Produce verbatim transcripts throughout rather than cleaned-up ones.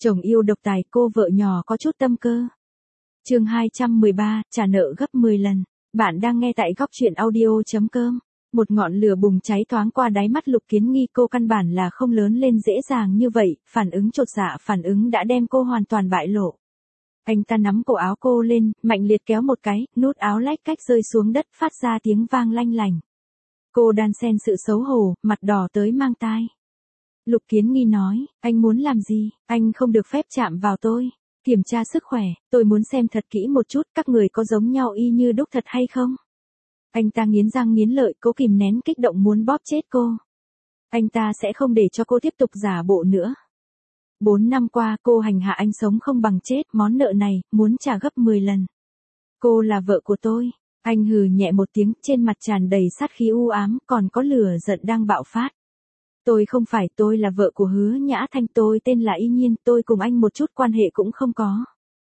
Chồng yêu độc tài, cô vợ nhỏ có chút tâm cơ. Chương hai trăm mười ba, trả nợ gấp mười lần. Bạn đang nghe tại góc truyện audio chấm com. Một ngọn lửa bùng cháy thoáng qua đáy mắt Lục Kiến Nghi, cô căn bản là không lớn lên dễ dàng như vậy, phản ứng chột dạ phản ứng đã đem cô hoàn toàn bại lộ. Anh ta nắm cổ áo cô lên, mạnh liệt kéo một cái, nút áo lách cách rơi xuống đất phát ra tiếng vang lanh lành. Cô đan xen sự xấu hổ, mặt đỏ tới mang tai. Lục Kiến Nghi nói, anh muốn làm gì, anh không được phép chạm vào tôi. Kiểm tra sức khỏe, tôi muốn xem thật kỹ một chút các người có giống nhau y như đúc thật hay không. Anh ta nghiến răng nghiến lợi, cố kìm nén kích động muốn bóp chết cô. Anh ta sẽ không để cho cô tiếp tục giả bộ nữa. Bốn năm qua cô hành hạ anh sống không bằng chết, món nợ này, muốn trả gấp mười lần. Cô là vợ của tôi. Anh hừ nhẹ một tiếng, trên mặt tràn đầy sát khí u ám, còn có lửa giận đang bạo phát. Tôi không phải, tôi là vợ của Hứa Nhã Thanh, tôi tên là Y Nhiên, tôi cùng anh một chút quan hệ cũng không có.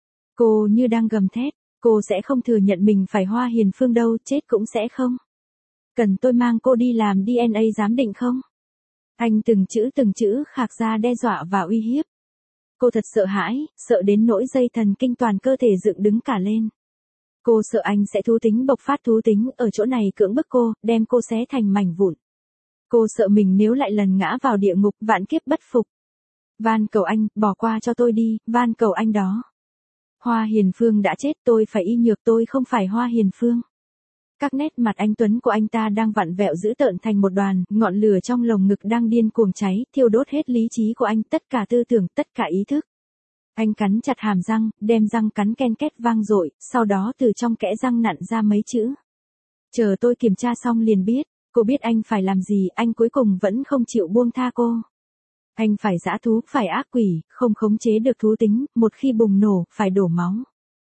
Cô như đang gầm thét, cô sẽ không thừa nhận mình phải Hoa Hiền Phương đâu, chết cũng sẽ không. Cần tôi mang cô đi làm đê en a giám định không? Anh từng chữ từng chữ khạc ra đe dọa và uy hiếp. Cô thật sợ hãi, sợ đến nỗi dây thần kinh toàn cơ thể dựng đứng cả lên. Cô sợ anh sẽ thú tính bộc phát thú tính ở chỗ này cưỡng bức cô, đem cô xé thành mảnh vụn. Cô sợ mình nếu lại lần ngã vào địa ngục vạn kiếp bất phục. Van cầu anh, bỏ qua cho tôi đi, van cầu anh đó. Hoa Hiền Phương đã chết, tôi phải y nhược, tôi không phải Hoa Hiền Phương. Các nét mặt anh tuấn của anh ta đang vặn vẹo dữ tợn thành một đoàn, ngọn lửa trong lồng ngực đang điên cuồng cháy, thiêu đốt hết lý trí của anh, tất cả tư tưởng, tất cả ý thức. Anh cắn chặt hàm răng, đem răng cắn ken két vang dội, sau đó từ trong kẽ răng nặn ra mấy chữ. Chờ tôi kiểm tra xong liền biết. Cô biết anh phải làm gì, anh cuối cùng vẫn không chịu buông tha cô. Anh phải dã thú, phải ác quỷ, không khống chế được thú tính, một khi bùng nổ, phải đổ máu.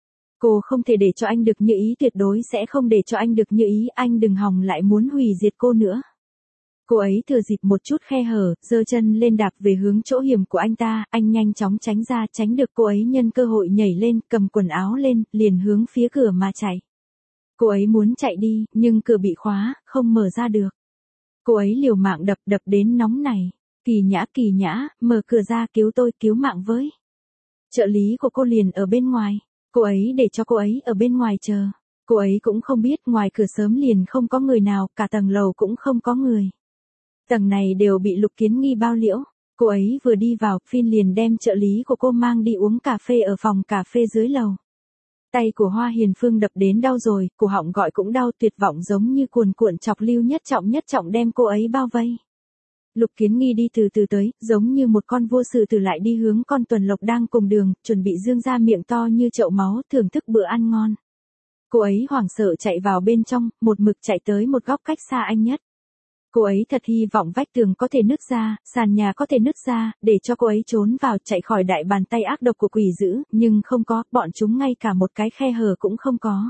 Cô không thể để cho anh được như ý, tuyệt đối sẽ không để cho anh được như ý, anh đừng hòng lại muốn hủy diệt cô nữa. Cô ấy thừa dịp một chút khe hở, giơ chân lên đạp về hướng chỗ hiểm của anh ta, anh nhanh chóng tránh ra, tránh được cô ấy nhân cơ hội nhảy lên, cầm quần áo lên, liền hướng phía cửa mà chạy. Cô ấy muốn chạy đi, nhưng cửa bị khóa, không mở ra được. Cô ấy liều mạng đập đập đến nóng này. Kỳ Nhã, Kỳ Nhã, mở cửa ra, cứu tôi, cứu mạng với. Trợ lý của cô liền ở bên ngoài. Cô ấy để cho cô ấy ở bên ngoài chờ. Cô ấy cũng không biết ngoài cửa sớm liền không có người nào, cả tầng lầu cũng không có người. Tầng này đều bị Lục Kiến Nghi bao liễu. Cô ấy vừa đi vào, Phin liền đem trợ lý của cô mang đi uống cà phê ở phòng cà phê dưới lầu. Tay của Hoa Hiền Phương đập đến đau rồi, cổ họng gọi cũng đau, tuyệt vọng giống như cuồn cuộn chọc lưu nhất trọng nhất trọng đem cô ấy bao vây. Lục Kiến Nghi đi từ từ tới, giống như một con vua sử tử lại đi hướng con tuần lộc đang cùng đường, chuẩn bị dương ra miệng to như chậu máu, thưởng thức bữa ăn ngon. Cô ấy hoảng sợ chạy vào bên trong, một mực chạy tới một góc cách xa anh nhất. Cô ấy thật hy vọng vách tường có thể nứt ra, sàn nhà có thể nứt ra, để cho cô ấy trốn vào chạy khỏi đại bàn tay ác độc của quỷ dữ, nhưng không có, bọn chúng ngay cả một cái khe hở cũng không có.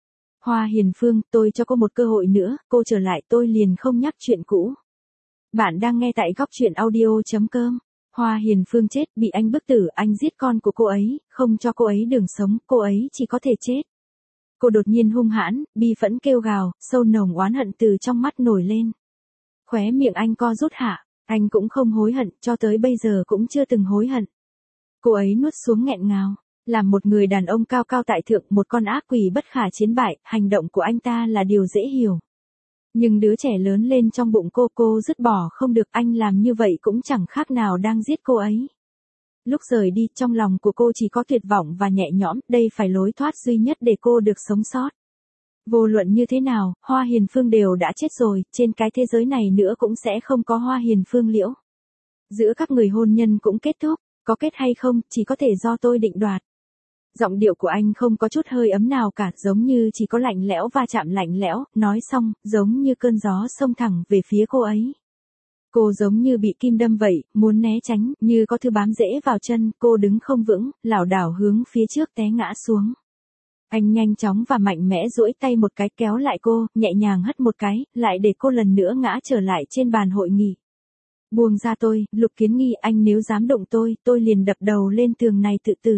Hoa Hiền Phương, tôi cho cô một cơ hội nữa, cô trở lại tôi liền không nhắc chuyện cũ. Bạn đang nghe tại góc truyện audio chấm com. Hoa Hiền Phương chết, bị anh bức tử, anh giết con của cô ấy, không cho cô ấy đường sống, cô ấy chỉ có thể chết. Cô đột nhiên hung hãn, bi phẫn kêu gào, sâu nồng oán hận từ trong mắt nổi lên. Khóe miệng anh co rút hạ, anh cũng không hối hận, cho tới bây giờ cũng chưa từng hối hận. Cô ấy nuốt xuống nghẹn ngào, làm một người đàn ông cao cao tại thượng, một con ác quỷ bất khả chiến bại, hành động của anh ta là điều dễ hiểu. Nhưng đứa trẻ lớn lên trong bụng cô, cô dứt bỏ không được, anh làm như vậy cũng chẳng khác nào đang giết cô ấy. Lúc rời đi, trong lòng của cô chỉ có tuyệt vọng và nhẹ nhõm, đây phải lối thoát duy nhất để cô được sống sót. Vô luận như thế nào, Hoa Hiền Phương đều đã chết rồi, trên cái thế giới này nữa cũng sẽ không có Hoa Hiền Phương liễu. Giữa các người hôn nhân cũng kết thúc, có kết hay không, chỉ có thể do tôi định đoạt. Giọng điệu của anh không có chút hơi ấm nào cả, giống như chỉ có lạnh lẽo va chạm lạnh lẽo, nói xong, giống như cơn gió xông thẳng về phía cô ấy. Cô giống như bị kim đâm vậy, muốn né tránh, như có thứ bám rễ vào chân, cô đứng không vững, lảo đảo hướng phía trước té ngã xuống. Anh nhanh chóng và mạnh mẽ duỗi tay một cái kéo lại cô, nhẹ nhàng hất một cái, lại để cô lần nữa ngã trở lại trên bàn hội nghị. Buông ra tôi, Lục Kiến Nghi, anh nếu dám động tôi, tôi liền đập đầu lên tường này tự tử.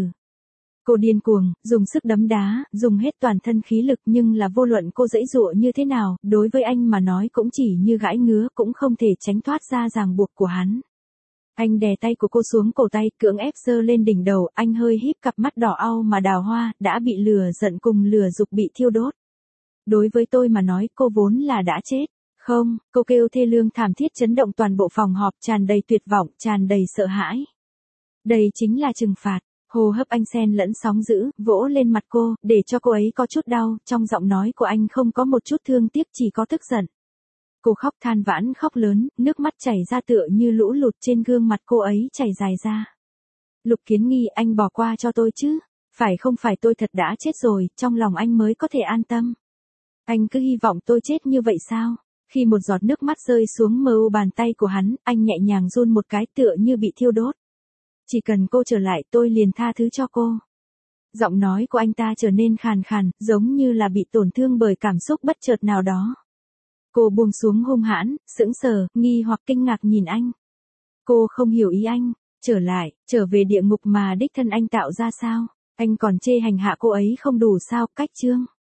Cô điên cuồng, dùng sức đấm đá, dùng hết toàn thân khí lực, nhưng là vô luận cô giãy giụa như thế nào, đối với anh mà nói cũng chỉ như gãi ngứa, cũng không thể tránh thoát ra ràng buộc của hắn. Anh đè tay của cô xuống cổ tay, cưỡng ép giơ lên đỉnh đầu, anh hơi híp cặp mắt đỏ au mà đào hoa, đã bị lửa giận cùng lửa dục bị thiêu đốt. Đối với tôi mà nói, cô vốn là đã chết. Không, cô kêu thê lương thảm thiết chấn động toàn bộ phòng họp, tràn đầy tuyệt vọng, tràn đầy sợ hãi. Đây chính là trừng phạt. Hô hấp anh xen lẫn sóng dữ, vỗ lên mặt cô, để cho cô ấy có chút đau, trong giọng nói của anh không có một chút thương tiếc, chỉ có tức giận. Cô khóc than vãn, khóc lớn, nước mắt chảy ra tựa như lũ lụt trên gương mặt cô ấy chảy dài ra. Lục Kiến Nghi, anh bỏ qua cho tôi chứ, phải không phải tôi thật đã chết rồi, trong lòng anh mới có thể an tâm. Anh cứ hy vọng tôi chết như vậy sao? Khi một giọt nước mắt rơi xuống mờ u bàn tay của hắn, anh nhẹ nhàng run một cái tựa như bị thiêu đốt. Chỉ cần cô trở lại tôi liền tha thứ cho cô. Giọng nói của anh ta trở nên khàn khàn, giống như là bị tổn thương bởi cảm xúc bất chợt nào đó. Cô buông xuống hung hãn, sững sờ, nghi hoặc kinh ngạc nhìn anh. Cô không hiểu ý anh, trở lại, trở về địa ngục mà đích thân anh tạo ra sao? Anh còn chê hành hạ cô ấy không đủ sao? Cách chương